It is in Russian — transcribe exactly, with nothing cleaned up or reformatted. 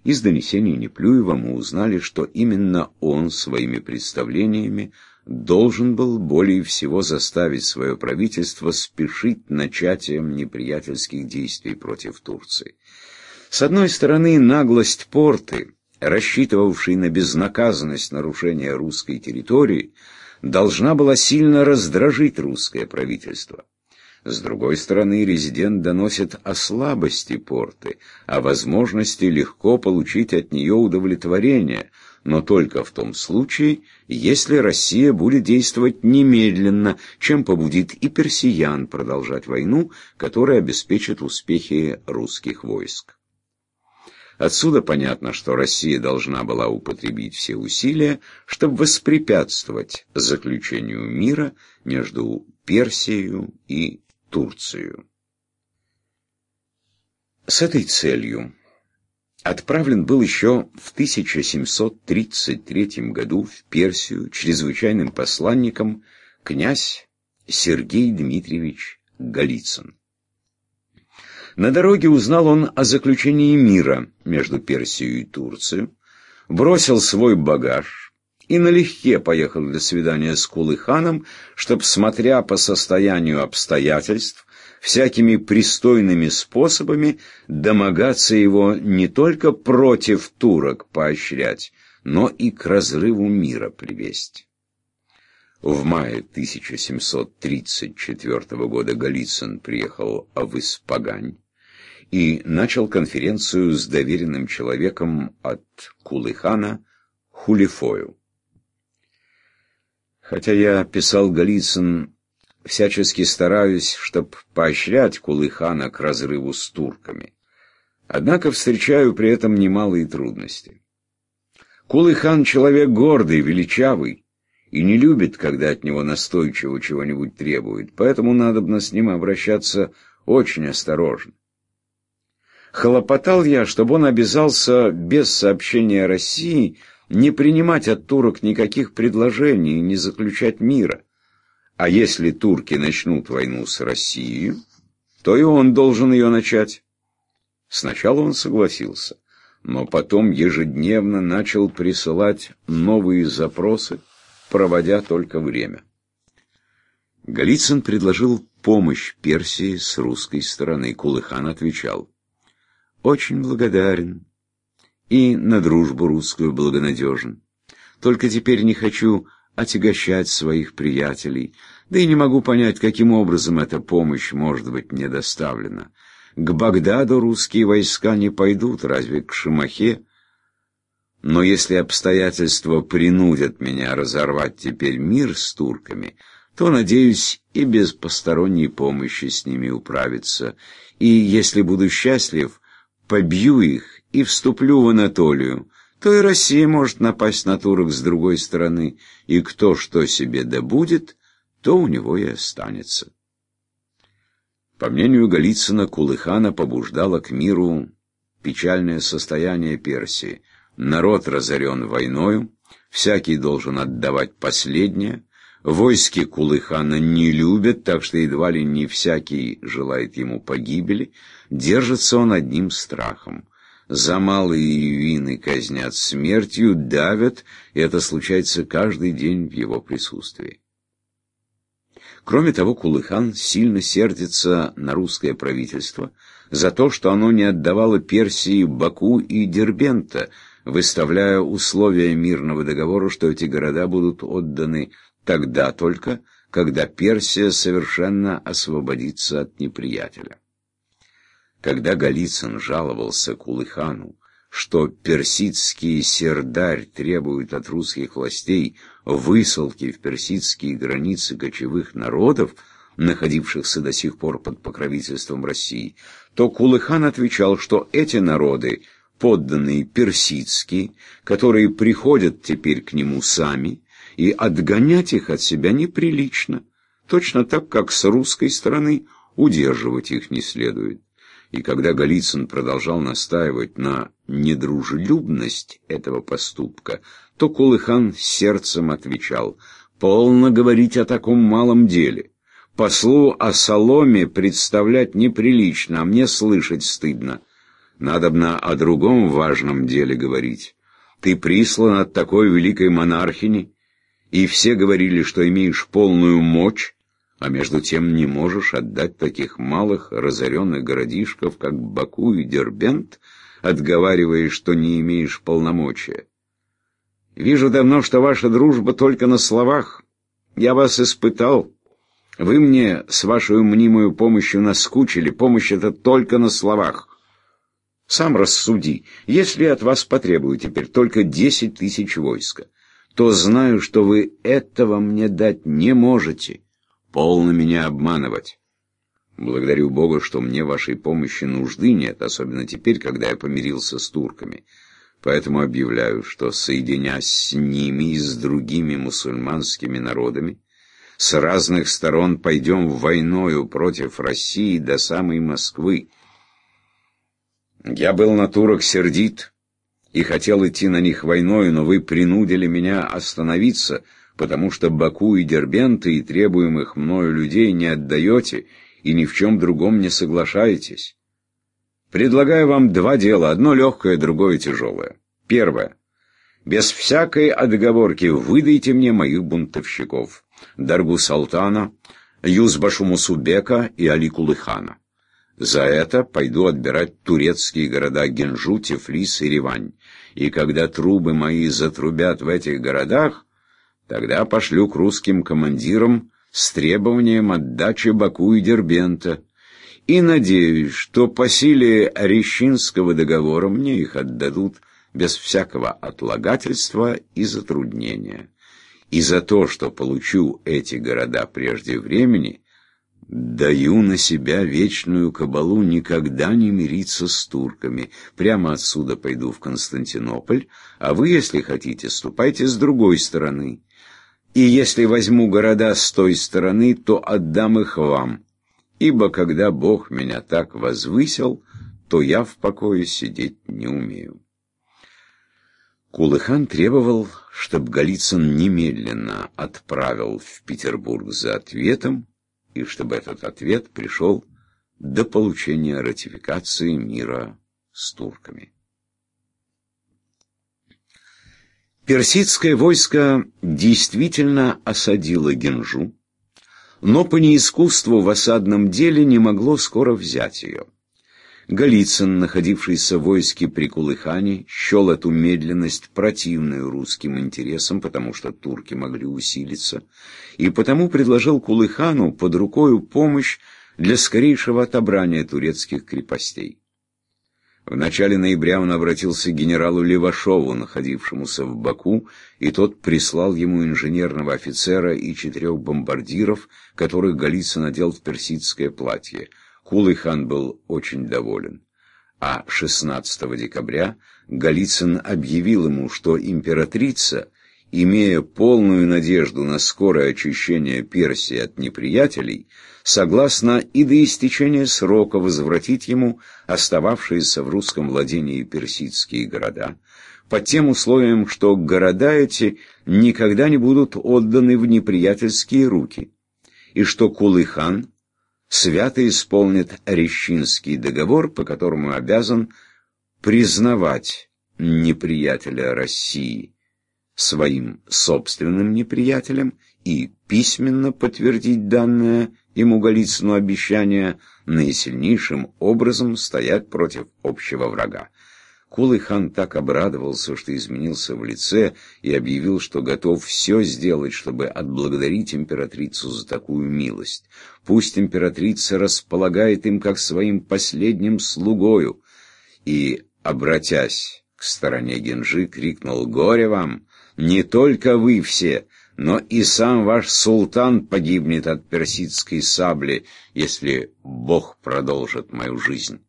Из донесений Неплюева мы узнали, что именно он своими представлениями должен был более всего заставить свое правительство спешить начатием неприятельских действий против Турции. С одной стороны, наглость Порты, рассчитывавшей на безнаказанность нарушения русской территории, должна была сильно раздражить русское правительство. С другой стороны, резидент доносит о слабости Порты, о возможности легко получить от нее удовлетворение, но только в том случае, если Россия будет действовать немедленно, чем побудит и персиян продолжать войну, которая обеспечит успехи русских войск. Отсюда понятно, что Россия должна была употребить все усилия, чтобы воспрепятствовать заключению мира между Персией и Турцией. С этой целью отправлен был еще в тысяча семьсот тридцать третьем году в Персию чрезвычайным посланником князь Сергей Дмитриевич Голицын. На дороге узнал он о заключении мира между Персией и Турцией, бросил свой багаж и налегке поехал для свидания с Кулы-ханом, чтобы, смотря по состоянию обстоятельств, всякими пристойными способами домогаться его не только против турок поощрять, но и к разрыву мира привести. В мае тысяча семьсот тридцать четвёртого года Голицын приехал в Испагань и начал конференцию с доверенным человеком от Кулы-хана Хулифою. Хотя я, писал Голицын, всячески стараюсь, чтоб поощрять Кулы-хана к разрыву с турками, однако встречаю при этом немалые трудности. Кулы-хан человек гордый, величавый, и не любит, когда от него настойчиво чего-нибудь требует, поэтому надобно с ним обращаться очень осторожно. Хлопотал я, чтобы он обязался без сообщения России не принимать от турок никаких предложений и не заключать мира. А если турки начнут войну с Россией, то и он должен ее начать. Сначала он согласился, но потом ежедневно начал присылать новые запросы, проводя только время. Голицын предложил помощь Персии с русской стороны. Кулы-хан отвечал: «Очень благодарен и на дружбу русскую благонадежен. Только теперь не хочу отягощать своих приятелей, да и не могу понять, каким образом эта помощь может быть мне доставлена. К Багдаду русские войска не пойдут, разве к Шимахе? Но если обстоятельства принудят меня разорвать теперь мир с турками, то, надеюсь, и без посторонней помощи с ними управиться, и, если буду счастлив, побью их и вступлю в Анатолию, то и Россия может напасть на турок с другой стороны, и кто что себе добудет, то у него и останется». По мнению Голицына, Кулы-хана побуждало к миру печальное состояние Персии. Народ разорен войною, всякий должен отдавать последнее, войски Кулы-хана не любят, так что едва ли не всякий желает ему погибели, держится он одним страхом. За малые вины казнят смертью, давят, и это случается каждый день в его присутствии. Кроме того, Кулы-хан сильно сердится на русское правительство за то, что оно не отдавало Персии Баку и Дербента, выставляя условия мирного договора, что эти города будут отданы тогда только, когда Персия совершенно освободится от неприятеля. Когда Голицын жаловался Кулы-хану, что персидские сердарь требуют от русских властей высылки в персидские границы кочевых народов, находившихся до сих пор под покровительством России, то Кулы-хан отвечал, что эти народы, подданные персидские, которые приходят теперь к нему сами, и отгонять их от себя неприлично, точно так, как с русской стороны удерживать их не следует. И когда Голицын продолжал настаивать на недружелюбность этого поступка, то Кулы-хан сердцем отвечал: «Полно говорить о таком малом деле. Послу о соломе представлять неприлично, а мне слышать стыдно. Надобно о другом важном деле говорить. Ты прислан от такой великой монархини, и все говорили, что имеешь полную мощь, а между тем не можешь отдать таких малых разоренных городишков, как Баку и Дербент, отговаривая, что не имеешь полномочия. Вижу давно, что ваша дружба только на словах. Я вас испытал. Вы мне с вашей мнимой помощью наскучили. Помощь это только на словах. Сам рассуди. Если от вас потребую теперь только десять тысяч войска, то знаю, что вы этого мне дать не можете. Полно меня обманывать. Благодарю Бога, что мне вашей помощи нужды нет, особенно теперь, когда я помирился с турками. Поэтому объявляю, что, соединясь с ними и с другими мусульманскими народами, с разных сторон пойдем войною против России до самой Москвы. Я был на турок сердит и хотел идти на них войною, но вы принудили меня остановиться, потому что Баку и Дербенты и требуемых мною людей не отдаете и ни в чем другом не соглашаетесь. Предлагаю вам два дела, одно легкое, другое тяжелое. Первое. Без всякой отговорки выдайте мне моих бунтовщиков, Даргу Салтана, Юзбашу Мусубека и Али Кулыхана. За это пойду отбирать турецкие города Генжу, Тифлис и Ревань. И когда трубы мои затрубят в этих городах, тогда пошлю к русским командирам с требованием отдачи Баку и Дербента. И надеюсь, что по силе Рещинского договора мне их отдадут без всякого отлагательства и затруднения. И за то, что получу эти города прежде времени, даю на себя вечную кабалу никогда не мириться с турками. Прямо отсюда пойду в Константинополь, а вы, если хотите, ступайте с другой стороны. И если возьму города с той стороны, то отдам их вам. Ибо когда Бог меня так возвысил, то я в покое сидеть не умею. Кулыхан требовал, чтобы Голицын немедленно отправил в Петербург за ответом, и чтобы этот ответ пришел до получения ратификации мира с турками. Персидское войско действительно осадило Генжу, но по неискусству в осадном деле не могло скоро взять ее. Голицын, находившийся в войске при Кулыхане, счел эту медленность противную русским интересам, потому что турки могли усилиться, и потому предложил Кулыхану под рукою помощь для скорейшего отобрания турецких крепостей. В начале ноября он обратился к генералу Левашову, находившемуся в Баку, и тот прислал ему инженерного офицера и четырех бомбардиров, которых Голицын одел в персидское платье. Кулыхан был очень доволен. А шестнадцатого декабря Голицын объявил ему, что императрица, имея полную надежду на скорое очищение Персии от неприятелей, согласна и до истечения срока возвратить ему остававшиеся в русском владении персидские города, под тем условием, что города эти никогда не будут отданы в неприятельские руки, и что Кулыхан свято исполнит Рещинский договор, по которому обязан признавать неприятеля России своим собственным неприятелем и письменно подтвердить данное ему Голицыну обещание наисильнейшим образом стоять против общего врага. Кулыхан так обрадовался, что изменился в лице, и объявил, что готов все сделать, чтобы отблагодарить императрицу за такую милость. Пусть императрица располагает им как своим последним слугою. И, обратясь к стороне Генжи, крикнул: «Горе вам! Не только вы все, но и сам ваш султан погибнет от персидской сабли, если Бог продолжит мою жизнь».